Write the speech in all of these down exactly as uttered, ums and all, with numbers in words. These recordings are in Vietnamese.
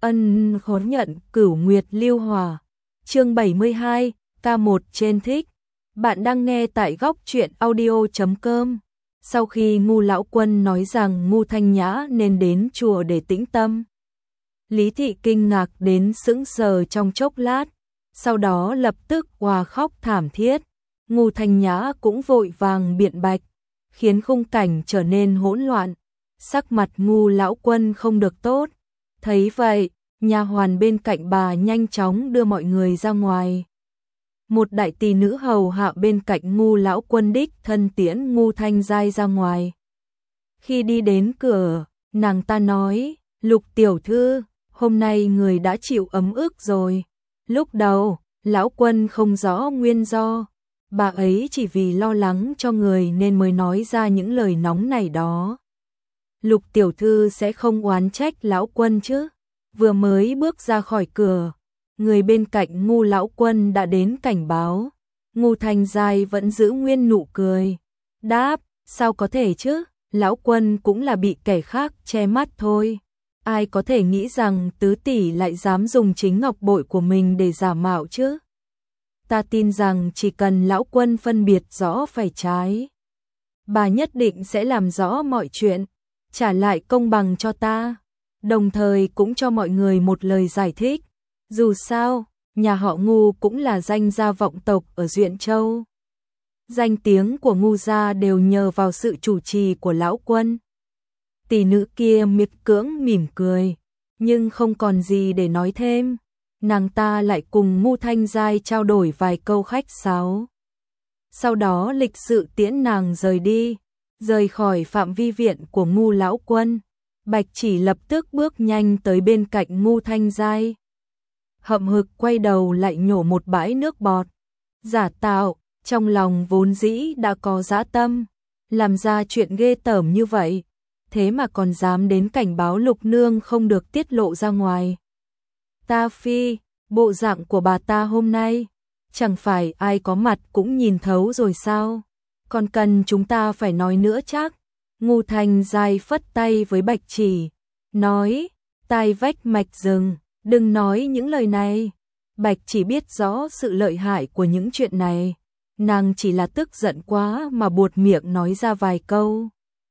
Ân khốn nhận cửu nguyệt lưu hòa. Chương bảy mươi hai, ca một trên thích. Bạn đang nghe tại góc truyện audio chấm com. Sau khi Ngu lão quân nói rằng Ngu Thanh Nhã nên đến chùa để tĩnh tâm, Lý thị kinh ngạc đến sững sờ trong chốc lát, sau đó lập tức òa khóc thảm thiết. Ngu Thanh Nhã cũng vội vàng biện bạch, khiến khung cảnh trở nên hỗn loạn. Sắc mặt Ngu lão quân không được tốt. Thấy vậy, nha hoàn bên cạnh bà nhanh chóng đưa mọi người ra ngoài. Một đại tỷ nữ hầu hạ bên cạnh Ngu lão quân đích thân tiễn Ngu Thanh Giai ra ngoài. Khi đi đến cửa, nàng ta nói, Lục tiểu thư, hôm nay người đã chịu ấm ức rồi. Lúc đầu, lão quân không rõ nguyên do, bà ấy chỉ vì lo lắng cho người nên mới nói ra những lời nóng này đó. Lục tiểu thư sẽ không oán trách lão quân chứ? Vừa mới bước ra khỏi cửa, người bên cạnh Ngu lão quân đã đến cảnh báo. Ngu Thanh Giai vẫn giữ nguyên nụ cười, đáp, sao có thể chứ, lão quân cũng là bị kẻ khác che mắt thôi. Ai có thể nghĩ rằng tứ tỷ lại dám dùng chính ngọc bội của mình để giả mạo chứ? Ta tin rằng chỉ cần lão quân phân biệt rõ phải trái, bà nhất định sẽ làm rõ mọi chuyện, trả lại công bằng cho ta, đồng thời cũng cho mọi người một lời giải thích. Dù sao, nhà họ Ngu cũng là danh gia vọng tộc ở Duyện Châu. Danh tiếng của Ngu gia đều nhờ vào sự chủ trì của lão quân. Tỷ nữ kia miệt cưỡng mỉm cười, nhưng không còn gì để nói thêm. Nàng ta lại cùng Ngu Thanh Giai trao đổi vài câu khách sáo. Sau đó lịch sự tiễn nàng rời đi, rời khỏi phạm vi viện của Ngu lão quân. Bạch Chỉ lập tức bước nhanh tới bên cạnh Ngu Thanh Giai, hậm hực quay đầu lại nhổ một bãi nước bọt. Giả tạo, trong lòng vốn dĩ đã có dã tâm, làm ra chuyện ghê tởm như vậy, thế mà còn dám đến cảnh báo Lục nương không được tiết lộ ra ngoài. Ta phi, bộ dạng của bà ta hôm nay, chẳng phải ai có mặt cũng nhìn thấu rồi sao? Còn cần chúng ta phải nói nữa chắc? Ngu Thanh Giai phất tay với Bạch Chỉ, nói, tai vách mạch rừng, đừng nói những lời này. Bạch Chỉ biết rõ sự lợi hại của những chuyện này, nàng chỉ là tức giận quá mà buột miệng nói ra vài câu.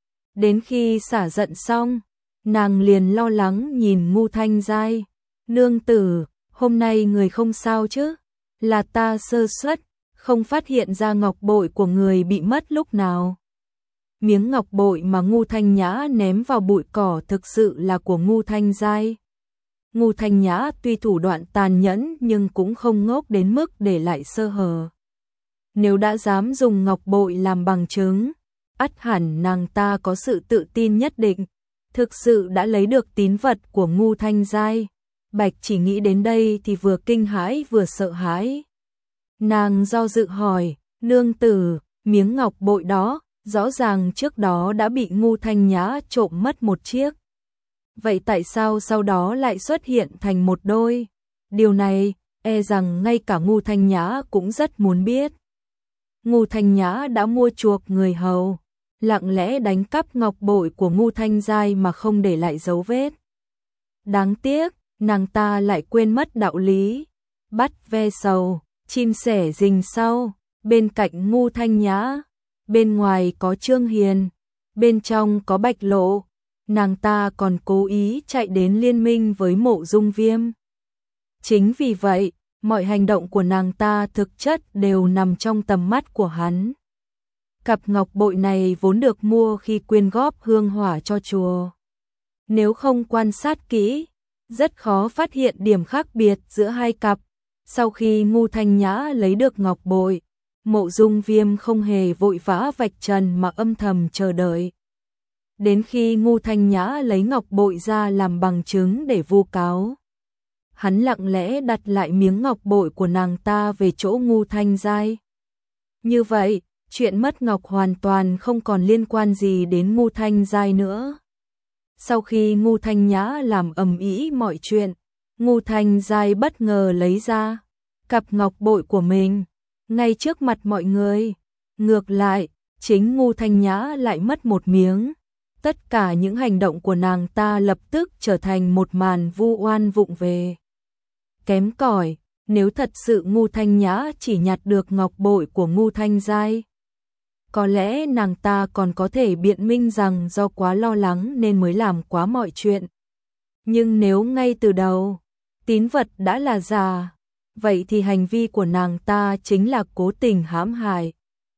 Đến khi xả giận xong, nàng liền lo lắng nhìn Ngu Thanh Giai, nương tử, hôm nay người không sao chứ? Là ta sơ suất, không phát hiện ra ngọc bội của người bị mất lúc nào. Miếng ngọc bội mà Ngu Thanh Nhã ném vào bụi cỏ thực sự là của Ngu Thanh Giai. Ngu Thanh Nhã tuy thủ đoạn tàn nhẫn nhưng cũng không ngốc đến mức để lại sơ hở. Nếu đã dám dùng ngọc bội làm bằng chứng, ắt hẳn nàng ta có sự tự tin nhất định, thực sự đã lấy được tín vật của Ngu Thanh Giai. Bạch Chỉ nghĩ đến đây thì vừa kinh hãi vừa sợ hãi. Nàng do dự hỏi, nương tử, miếng ngọc bội đó, rõ ràng trước đó đã bị Ngu Thanh Nhã trộm mất một chiếc. Vậy tại sao sau đó lại xuất hiện thành một đôi? Điều này, e rằng ngay cả Ngu Thanh Nhã cũng rất muốn biết. Ngu Thanh Nhã đã mua chuộc người hầu, lặng lẽ đánh cắp ngọc bội của Ngu Thanh Giai mà không để lại dấu vết. Đáng tiếc, nàng ta lại quên mất đạo lý, bắt ve sầu, chim sẻ rình sau. Bên cạnh Ngu Thanh Nhã, bên ngoài có Trương Hiền, bên trong có Bạch Lộ, nàng ta còn cố ý chạy đến liên minh với Mộ Dung Viêm. Chính vì vậy, mọi hành động của nàng ta thực chất đều nằm trong tầm mắt của hắn. Cặp ngọc bội này vốn được mua khi quyên góp hương hỏa cho chùa. Nếu không quan sát kỹ, rất khó phát hiện điểm khác biệt giữa hai cặp. Sau khi Ngu Thanh Nhã lấy được ngọc bội, Mộ Dung Viêm không hề vội vã vạch trần mà âm thầm chờ đợi. Đến khi Ngu Thanh Nhã lấy ngọc bội ra làm bằng chứng để vu cáo, hắn lặng lẽ đặt lại miếng ngọc bội của nàng ta về chỗ Ngu Thanh Giai. Như vậy, chuyện mất ngọc hoàn toàn không còn liên quan gì đến Ngu Thanh Giai nữa. Sau khi Ngu Thanh Nhã làm ầm ĩ mọi chuyện, Ngu Thanh Giai bất ngờ lấy ra cặp ngọc bội của mình ngay trước mặt mọi người. Ngược lại, chính Ngu Thanh Nhã lại mất một miếng. Tất cả những hành động của nàng ta lập tức trở thành một màn vu oan vụng về. Kém cỏi, nếu thật sự Ngu Thanh Nhã chỉ nhặt được ngọc bội của Ngu Thanh Giai, có lẽ nàng ta còn có thể biện minh rằng do quá lo lắng nên mới làm quá mọi chuyện. Nhưng nếu ngay từ đầu, tín vật đã là giả, vậy thì hành vi của nàng ta chính là cố tình hãm hại.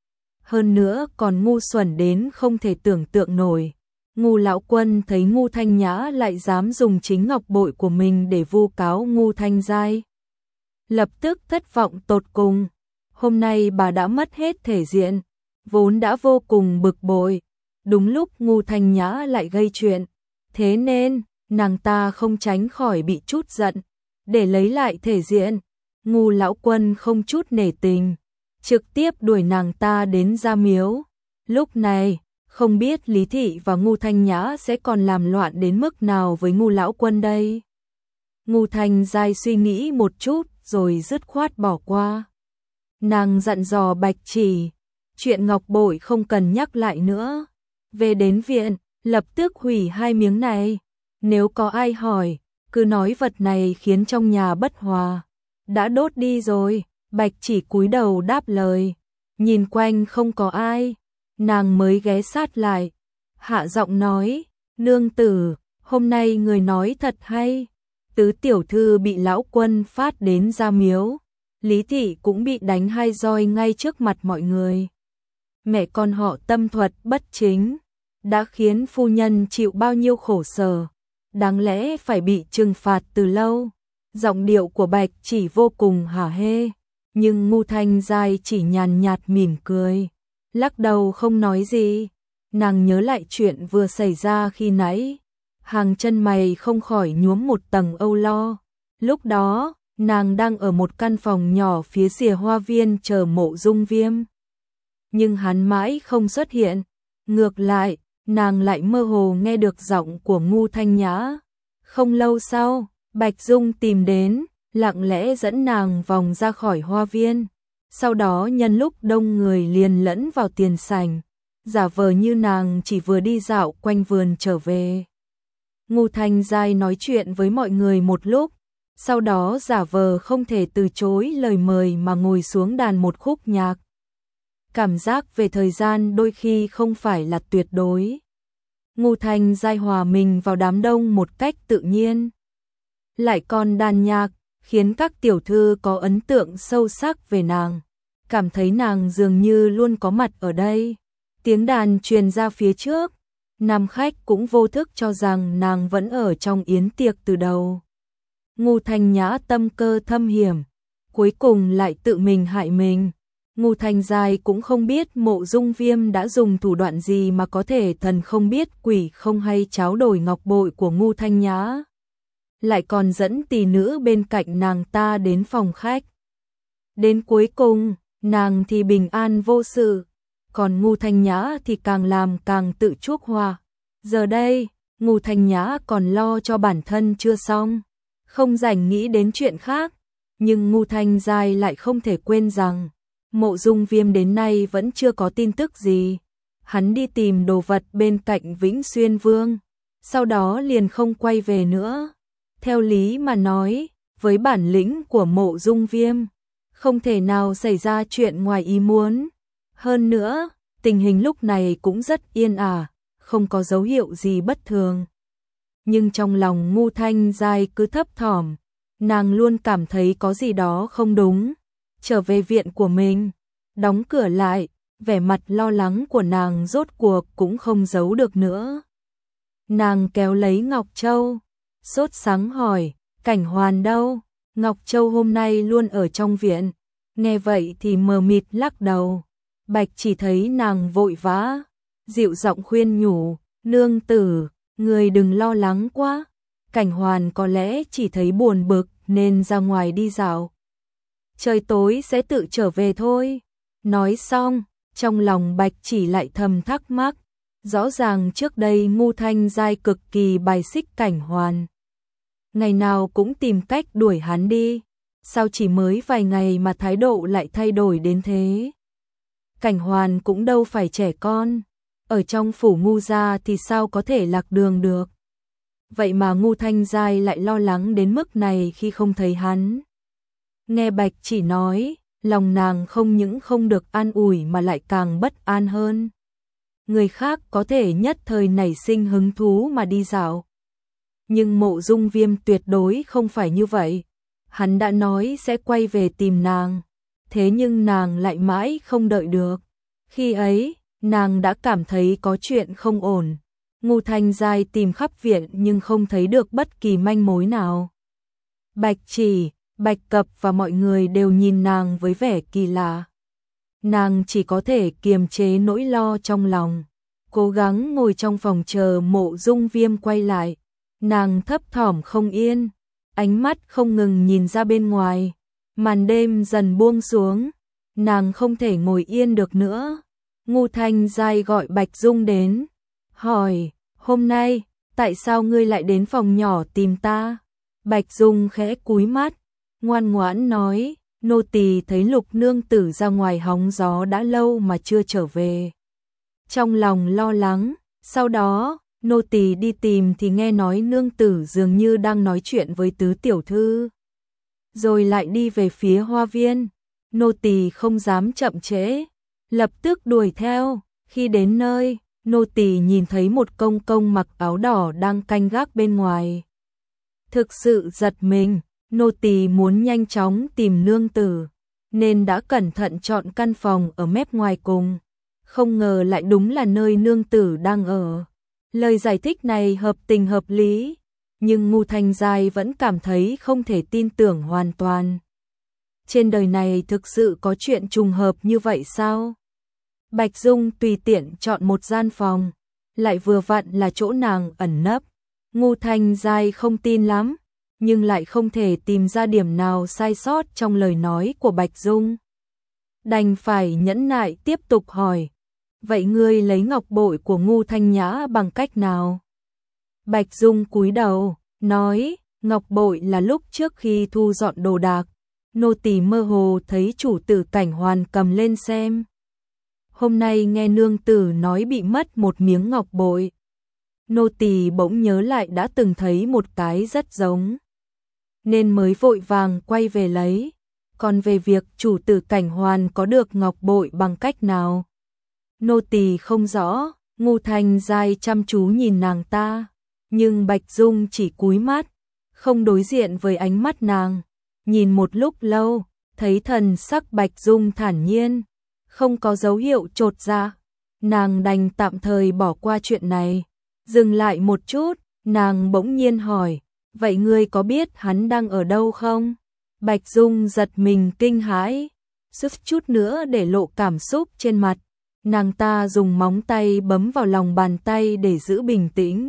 Hơn nữa còn ngu xuẩn đến không thể tưởng tượng nổi. Ngu lão quân thấy Ngu Thanh Nhã lại dám dùng chính ngọc bội của mình để vu cáo Ngu Thanh Giai, lập tức thất vọng tột cùng. Hôm nay bà đã mất hết thể diện, vốn đã vô cùng bực bội. Đúng lúc Ngu Thanh Nhã lại gây chuyện, thế nên nàng ta không tránh khỏi bị chút giận. Để lấy lại thể diện, Ngu lão quân không chút nể tình, trực tiếp đuổi nàng ta đến Gia Miếu. Lúc này, không biết Lý Thị và Ngu Thanh Nhã sẽ còn làm loạn đến mức nào với Ngu lão quân đây. Ngu Thanh Giai suy nghĩ một chút rồi dứt khoát bỏ qua. Nàng dặn dò Bạch Chỉ, chuyện ngọc bội không cần nhắc lại nữa. Về đến viện, lập tức hủy hai miếng này. Nếu có ai hỏi, cứ nói vật này khiến trong nhà bất hòa. Đã đốt đi rồi. Bạch Chỉ cúi đầu đáp lời. Nhìn quanh không có ai, nàng mới ghé sát lại, hạ giọng nói, nương tử, hôm nay người nói thật hay. Tứ tiểu thư bị lão quân phát đến Gia Miếu, Lý Thị cũng bị đánh hai roi ngay trước mặt mọi người. Mẹ con họ tâm thuật bất chính, đã khiến phu nhân chịu bao nhiêu khổ sở, đáng lẽ phải bị trừng phạt từ lâu. Giọng điệu của Bạch Chỉ vô cùng hả hê, nhưng Ngu Thanh Giai chỉ nhàn nhạt mỉm cười, lắc đầu không nói gì. Nàng nhớ lại chuyện vừa xảy ra khi nãy, hàng chân mày không khỏi nhuốm một tầng âu lo. Lúc đó, nàng đang ở một căn phòng nhỏ phía rìa hoa viên chờ Mộ Dung Viêm. Nhưng hắn mãi không xuất hiện. Ngược lại, nàng lại mơ hồ nghe được giọng của Ngu Thanh Nhã. Không lâu sau, Bạch Dung tìm đến, lặng lẽ dẫn nàng vòng ra khỏi hoa viên. Sau đó nhân lúc đông người liền lẫn vào tiền sảnh, giả vờ như nàng chỉ vừa đi dạo quanh vườn trở về. Ngu Thanh Giai nói chuyện với mọi người một lúc, sau đó giả vờ không thể từ chối lời mời mà ngồi xuống đàn một khúc nhạc. Cảm giác về thời gian đôi khi không phải là tuyệt đối. Ngu Thanh Giai hòa mình vào đám đông một cách tự nhiên. Lại còn đàn nhạc, khiến các tiểu thư có ấn tượng sâu sắc về nàng, cảm thấy nàng dường như luôn có mặt ở đây. Tiếng đàn truyền ra phía trước, nam khách cũng vô thức cho rằng nàng vẫn ở trong yến tiệc từ đầu. Ngu Thanh Nhã tâm cơ thâm hiểm, cuối cùng lại tự mình hại mình. Ngu Thanh Giai cũng không biết Mộ Dung Viêm đã dùng thủ đoạn gì mà có thể thần không biết quỷ không hay tráo đổi ngọc bội của Ngu Thanh Nhã, lại còn dẫn tỷ nữ bên cạnh nàng ta đến phòng khách. Đến cuối cùng, nàng thì bình an vô sự, còn Ngu Thanh Nhã thì càng làm càng tự chuốc hoa. Giờ đây, Ngu Thanh Nhã còn lo cho bản thân chưa xong, không rảnh nghĩ đến chuyện khác. Nhưng Ngu Thanh Giai lại không thể quên rằng Mộ Dung Viêm đến nay vẫn chưa có tin tức gì. Hắn đi tìm đồ vật bên cạnh Vĩnh Xuyên Vương, sau đó liền không quay về nữa. Theo lý mà nói, với bản lĩnh của Mộ Dung Viêm, không thể nào xảy ra chuyện ngoài ý muốn. Hơn nữa, tình hình lúc này cũng rất yên ả, không có dấu hiệu gì bất thường. Nhưng trong lòng Ngu Thanh Giai cứ thấp thỏm, nàng luôn cảm thấy có gì đó không đúng. Trở về viện của mình, đóng cửa lại, vẻ mặt lo lắng của nàng rốt cuộc cũng không giấu được nữa. Nàng kéo lấy Ngọc Châu, sốt sắng hỏi, Cảnh Hoàn đâu? Ngọc Châu hôm nay luôn ở trong viện. Nghe vậy thì mờ mịt lắc đầu. Bạch chỉ thấy nàng vội vã, dịu giọng khuyên nhủ, nương tử, người đừng lo lắng quá. Cảnh Hoàn có lẽ chỉ thấy buồn bực nên ra ngoài đi dạo. Trời tối sẽ tự trở về thôi. Nói xong, trong lòng Bạch chỉ lại thầm thắc mắc. Rõ ràng trước đây Ngu Thanh Giai cực kỳ bài xích Cảnh Hoàn, ngày nào cũng tìm cách đuổi hắn đi. Sao chỉ mới vài ngày mà thái độ lại thay đổi đến thế? Cảnh Hoàn cũng đâu phải trẻ con, ở trong phủ Ngu gia thì sao có thể lạc đường được. Vậy mà Ngu Thanh Giai lại lo lắng đến mức này khi không thấy hắn. Nghe Bạch Chỉ nói, lòng nàng không những không được an ủi mà lại càng bất an hơn. Người khác có thể nhất thời nảy sinh hứng thú mà đi dạo. Nhưng Mộ Dung Viêm tuyệt đối không phải như vậy. Hắn đã nói sẽ quay về tìm nàng. Thế nhưng nàng lại mãi không đợi được. Khi ấy, nàng đã cảm thấy có chuyện không ổn. Ngu Thanh Giai tìm khắp viện nhưng không thấy được bất kỳ manh mối nào. Bạch Chỉ, Bạch Cập và mọi người đều nhìn nàng với vẻ kỳ lạ. Nàng chỉ có thể kiềm chế nỗi lo trong lòng, cố gắng ngồi trong phòng chờ Mộ Dung Viêm quay lại. Nàng thấp thỏm không yên, ánh mắt không ngừng nhìn ra bên ngoài. Màn đêm dần buông xuống, nàng không thể ngồi yên được nữa. Ngu Thanh Giai gọi Bạch Dung đến, hỏi, hôm nay, tại sao ngươi lại đến phòng nhỏ tìm ta? Bạch Dung khẽ cúi mắt, ngoan ngoãn nói, nô tỳ thấy Lục nương tử ra ngoài hóng gió đã lâu mà chưa trở về. Trong lòng lo lắng, sau đó, nô tỳ đi tìm thì nghe nói nương tử dường như đang nói chuyện với tứ tiểu thư. Rồi lại đi về phía hoa viên, nô tỳ không dám chậm trễ, lập tức đuổi theo. Khi đến nơi, nô tỳ nhìn thấy một công công mặc áo đỏ đang canh gác bên ngoài. Thực sự giật mình, nô tỳ muốn nhanh chóng tìm nương tử, nên đã cẩn thận chọn căn phòng ở mép ngoài cùng. Không ngờ lại đúng là nơi nương tử đang ở. Lời giải thích này hợp tình hợp lý, nhưng Ngu Thanh Giai vẫn cảm thấy không thể tin tưởng hoàn toàn. Trên đời này thực sự có chuyện trùng hợp như vậy sao? Bạch Dung tùy tiện chọn một gian phòng, lại vừa vặn là chỗ nàng ẩn nấp. Ngu Thanh Giai không tin lắm, nhưng lại không thể tìm ra điểm nào sai sót trong lời nói của Bạch Dung. Đành phải nhẫn nại tiếp tục hỏi, vậy ngươi lấy ngọc bội của Ngu Thanh Nhã bằng cách nào? Bạch Dung cúi đầu, nói, ngọc bội là lúc trước khi thu dọn đồ đạc, nô tỳ mơ hồ thấy chủ tử Cảnh Hoàn cầm lên xem. Hôm nay nghe nương tử nói bị mất một miếng ngọc bội. Nô tỳ bỗng nhớ lại đã từng thấy một cái rất giống, nên mới vội vàng quay về lấy. Còn về việc chủ tử Cảnh Hoàn có được ngọc bội bằng cách nào, nô tỳ không rõ. Ngu Thanh Giai chăm chú nhìn nàng ta, nhưng Bạch Dung chỉ cúi mắt, không đối diện với ánh mắt nàng. Nhìn một lúc lâu, thấy thần sắc Bạch Dung thản nhiên, không có dấu hiệu chột dạ, nàng đành tạm thời bỏ qua chuyện này. Dừng lại một chút, nàng bỗng nhiên hỏi, vậy ngươi có biết hắn đang ở đâu không? Bạch Dung giật mình kinh hãi, suýt chút nữa để lộ cảm xúc trên mặt. Nàng ta dùng móng tay bấm vào lòng bàn tay để giữ bình tĩnh,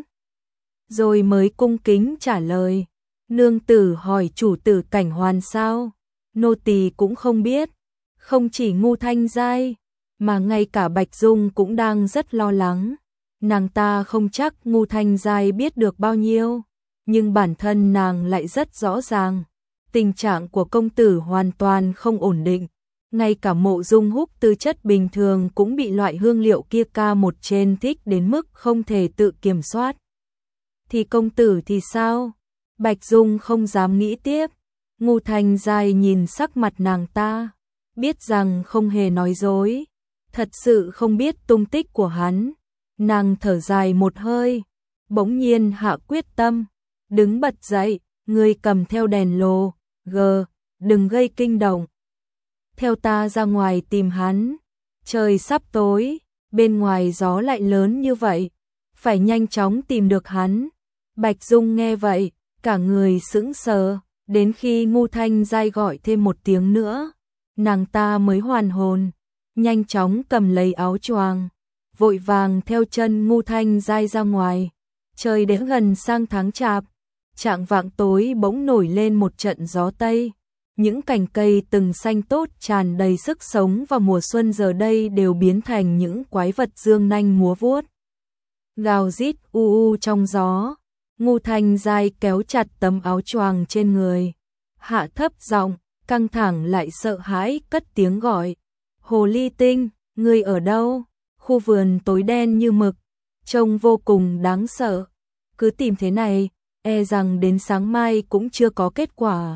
rồi mới cung kính trả lời, nương tử hỏi chủ tử Cảnh Hoàn sao? Nô tỳ cũng không biết. Không chỉ Ngu Thanh Giai, mà ngay cả Bạch Dung cũng đang rất lo lắng. Nàng ta không chắc Ngu Thanh Giai biết được bao nhiêu, nhưng bản thân nàng lại rất rõ ràng. Tình trạng của công tử hoàn toàn không ổn định. Ngay cả Mộ Dung Húc tư chất bình thường cũng bị loại hương liệu kia ca một trên thích đến mức không thể tự kiểm soát. Thì công tử thì sao? Bạch Dung không dám nghĩ tiếp. Ngu Thanh Giai nhìn sắc mặt nàng ta, biết rằng không hề nói dối, thật sự không biết tung tích của hắn. Nàng thở dài một hơi, bỗng nhiên hạ quyết tâm, đứng bật dậy, người cầm theo đèn lồ, gờ, đừng gây kinh động. Theo ta ra ngoài tìm hắn, trời sắp tối, bên ngoài gió lại lớn như vậy, phải nhanh chóng tìm được hắn. Bạch Dung nghe vậy, cả người sững sờ, đến khi Ngu Thanh Giai gọi thêm một tiếng nữa, nàng ta mới hoàn hồn, nhanh chóng cầm lấy áo choàng, vội vàng theo chân Ngu Thanh Giai ra ngoài. Trời đến gần sang tháng chạp, chạng vạng tối bỗng nổi lên một trận gió tây. Những cành cây từng xanh tốt tràn đầy sức sống vào mùa xuân giờ đây đều biến thành những quái vật dương nanh múa vuốt, gào rít u u trong gió. Ngu Thanh Giai kéo chặt tấm áo choàng trên người, hạ thấp giọng, căng thẳng lại sợ hãi cất tiếng gọi, Hồ Ly Tinh, ngươi ở đâu? Khu vườn tối đen như mực, trông vô cùng đáng sợ. Cứ tìm thế này, e rằng đến sáng mai cũng chưa có kết quả.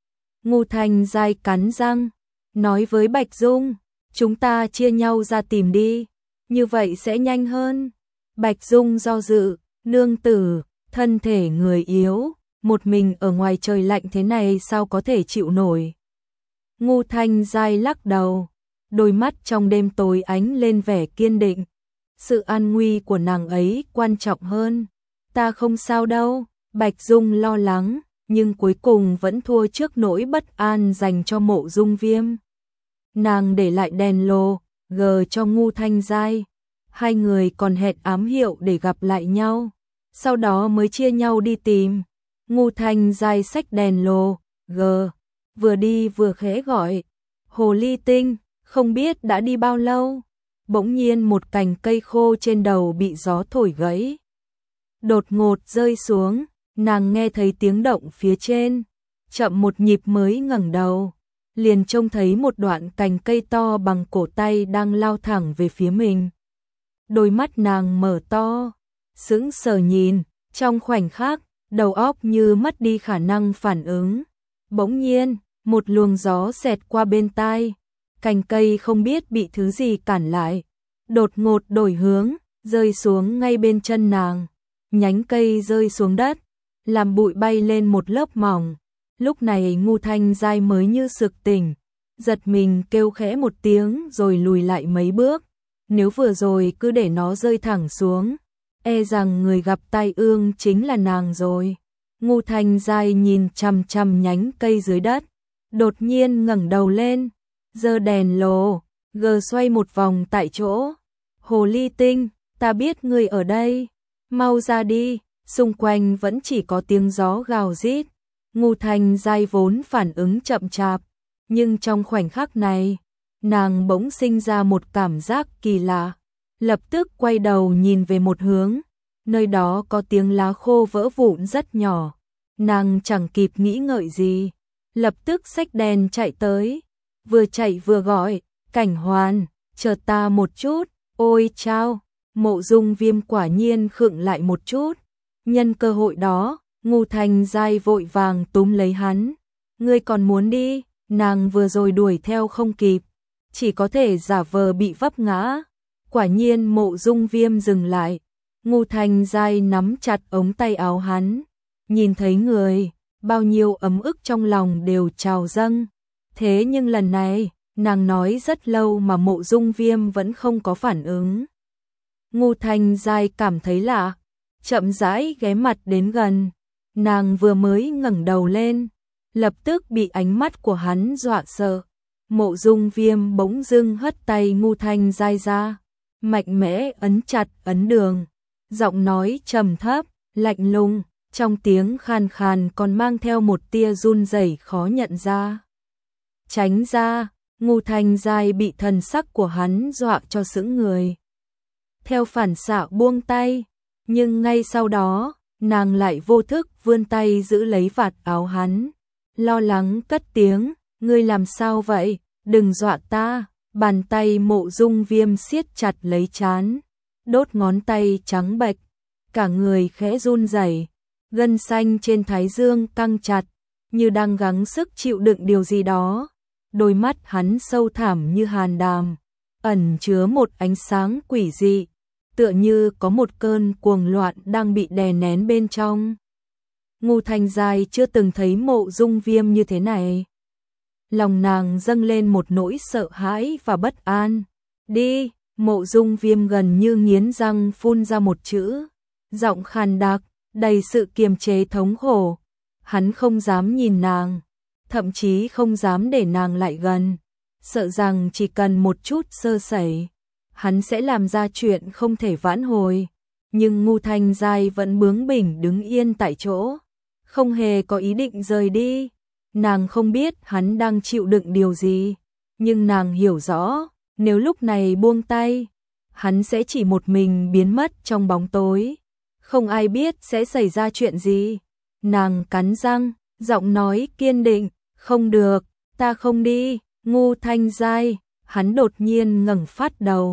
Ngô Thanh Giai cắn răng, nói với Bạch Dung, chúng ta chia nhau ra tìm đi, như vậy sẽ nhanh hơn. Bạch Dung do dự, nương tử, thân thể người yếu, một mình ở ngoài trời lạnh thế này sao có thể chịu nổi. Ngô Thanh Giai lắc đầu, đôi mắt trong đêm tối ánh lên vẻ kiên định. Sự an nguy của nàng ấy quan trọng hơn. Ta không sao đâu, Bạch Dung lo lắng, nhưng cuối cùng vẫn thua trước nỗi bất an dành cho Mộ Dung Viêm. Nàng để lại đèn lô, gờ cho Ngô Thanh Giai. Hai người còn hẹn ám hiệu để gặp lại nhau, sau đó mới chia nhau đi tìm. Ngô Thanh Giai xách đèn lô, gờ, vừa đi vừa khẽ gọi, Hồ Ly Tinh, không biết đã đi bao lâu. Bỗng nhiên một cành cây khô trên đầu bị gió thổi gãy, đột ngột rơi xuống. Nàng nghe thấy tiếng động phía trên, chậm một nhịp mới ngẩng đầu, liền trông thấy một đoạn cành cây to bằng cổ tay đang lao thẳng về phía mình. Đôi mắt nàng mở to, sững sờ nhìn, trong khoảnh khắc, đầu óc như mất đi khả năng phản ứng. Bỗng nhiên, một luồng gió xẹt qua bên tai, cành cây không biết bị thứ gì cản lại, đột ngột đổi hướng, rơi xuống ngay bên chân nàng. Nhánh cây rơi xuống đất, làm bụi bay lên một lớp mỏng. Lúc này Ngô Thanh Giai mới như sực tỉnh, giật mình kêu khẽ một tiếng rồi lùi lại mấy bước. Nếu vừa rồi cứ để nó rơi thẳng xuống, e rằng người gặp tai ương chính là nàng rồi. Ngô Thanh Giai nhìn chằm chằm nhánh cây dưới đất, đột nhiên ngẩng đầu lên, giơ đèn lồ, gờ xoay một vòng tại chỗ. Hồ Ly Tinh, ta biết ngươi ở đây, mau ra đi. Xung quanh vẫn chỉ có tiếng gió gào rít. Ngô Thanh Giai vốn phản ứng chậm chạp, nhưng trong khoảnh khắc này, nàng bỗng sinh ra một cảm giác kỳ lạ. Lập tức quay đầu nhìn về một hướng, nơi đó có tiếng lá khô vỡ vụn rất nhỏ. Nàng chẳng kịp nghĩ ngợi gì, lập tức xách đèn chạy tới, vừa chạy vừa gọi, Cảnh Hoàn, chờ ta một chút. Ôi chao, Mộ Dung Viêm quả nhiên khựng lại một chút. Nhân cơ hội đó, Ngô Thanh Giai vội vàng túm lấy hắn. Ngươi còn muốn đi? Nàng vừa rồi đuổi theo không kịp, chỉ có thể giả vờ bị vấp ngã. Quả nhiên Mộ Dung Viêm dừng lại. Ngô Thanh Giai nắm chặt ống tay áo hắn, nhìn thấy người, bao nhiêu ấm ức trong lòng đều trào dâng. Thế nhưng lần này, nàng nói rất lâu mà Mộ Dung Viêm vẫn không có phản ứng. Ngô Thanh Giai cảm thấy lạ, chậm rãi ghé mặt đến gần. Nàng vừa mới ngẩng đầu lên, lập tức bị ánh mắt của hắn dọa sợ. Mộ Dung Viêm bỗng dưng hất tay Ngô Thanh Giai ra, mạnh mẽ ấn chặt ấn đường, giọng nói trầm thấp, lạnh lùng, trong tiếng khàn khàn còn mang theo một tia run rẩy khó nhận ra. Tránh ra. Ngô Thanh Giai bị thần sắc của hắn dọa cho sững người, theo phản xạ buông tay, nhưng ngay sau đó, nàng lại vô thức vươn tay giữ lấy vạt áo hắn, lo lắng cất tiếng, ngươi làm sao vậy, đừng dọa ta. Bàn tay Mộ Dung Viêm siết chặt lấy trán, đốt ngón tay trắng bệch, cả người khẽ run rẩy, gân xanh trên thái dương căng chặt, như đang gắng sức chịu đựng điều gì đó. Đôi mắt hắn sâu thẳm như hàn đàm, ẩn chứa một ánh sáng quỷ dị, tựa như có một cơn cuồng loạn đang bị đè nén bên trong. Ngô Thanh Giai chưa từng thấy Mộ Dung Viêm như thế này. Lòng nàng dâng lên một nỗi sợ hãi và bất an. Đi, Mộ Dung Viêm gần như nghiến răng phun ra một chữ, giọng khàn đặc, đầy sự kiềm chế thống khổ. Hắn không dám nhìn nàng, thậm chí không dám để nàng lại gần, sợ rằng chỉ cần một chút sơ sẩy, hắn sẽ làm ra chuyện không thể vãn hồi. Nhưng Ngô Thanh Giai vẫn bướng bỉnh đứng yên tại chỗ, không hề có ý định rời đi. Nàng không biết hắn đang chịu đựng điều gì, nhưng nàng hiểu rõ, nếu lúc này buông tay, hắn sẽ chỉ một mình biến mất trong bóng tối, không ai biết sẽ xảy ra chuyện gì. Nàng cắn răng, giọng nói kiên định, không được, ta không đi. Ngô Thanh Giai, hắn đột nhiên ngẩng phát đầu,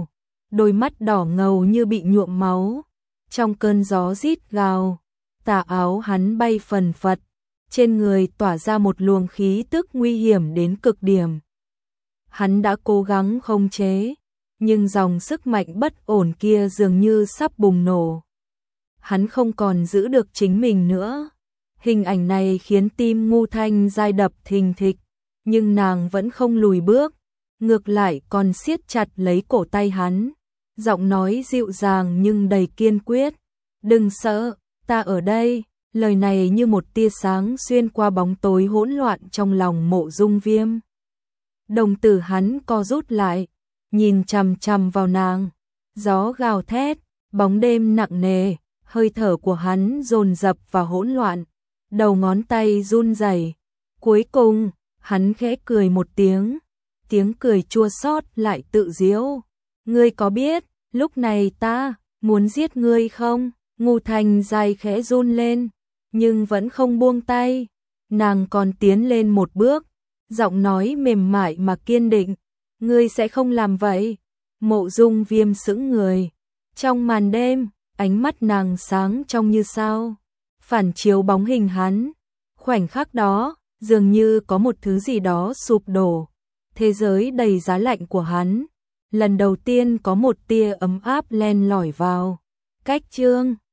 đôi mắt đỏ ngầu như bị nhuộm máu. Trong cơn gió rít gào, tà áo hắn bay phần phật, trên người tỏa ra một luồng khí tức nguy hiểm đến cực điểm. Hắn đã cố gắng khống chế, nhưng dòng sức mạnh bất ổn kia dường như sắp bùng nổ. Hắn không còn giữ được chính mình nữa. Hình ảnh này khiến tim Ngu Thanh Giai đập thình thịch, nhưng nàng vẫn không lùi bước, ngược lại còn siết chặt lấy cổ tay hắn, giọng nói dịu dàng nhưng đầy kiên quyết. Đừng sợ, ta ở đây. Lời này như một tia sáng xuyên qua bóng tối hỗn loạn trong lòng Mộ Dung Viêm. Đồng tử hắn co rút lại, nhìn chằm chằm vào nàng. Gió gào thét, bóng đêm nặng nề, hơi thở của hắn dồn dập và hỗn loạn, đầu ngón tay run rẩy. Cuối cùng, hắn khẽ cười một tiếng, tiếng cười chua xót lại tự giễu. Ngươi có biết, lúc này ta muốn giết ngươi không? Ngu Thanh Giai khẽ run lên, nhưng vẫn không buông tay. Nàng còn tiến lên một bước, giọng nói mềm mại mà kiên định. Ngươi sẽ không làm vậy. Mộ Dung Viêm sững người. Trong màn đêm, ánh mắt nàng sáng trong như sao, phản chiếu bóng hình hắn. Khoảnh khắc đó, dường như có một thứ gì đó sụp đổ. Thế giới đầy giá lạnh của hắn, lần đầu tiên có một tia ấm áp len lỏi vào. Cách chương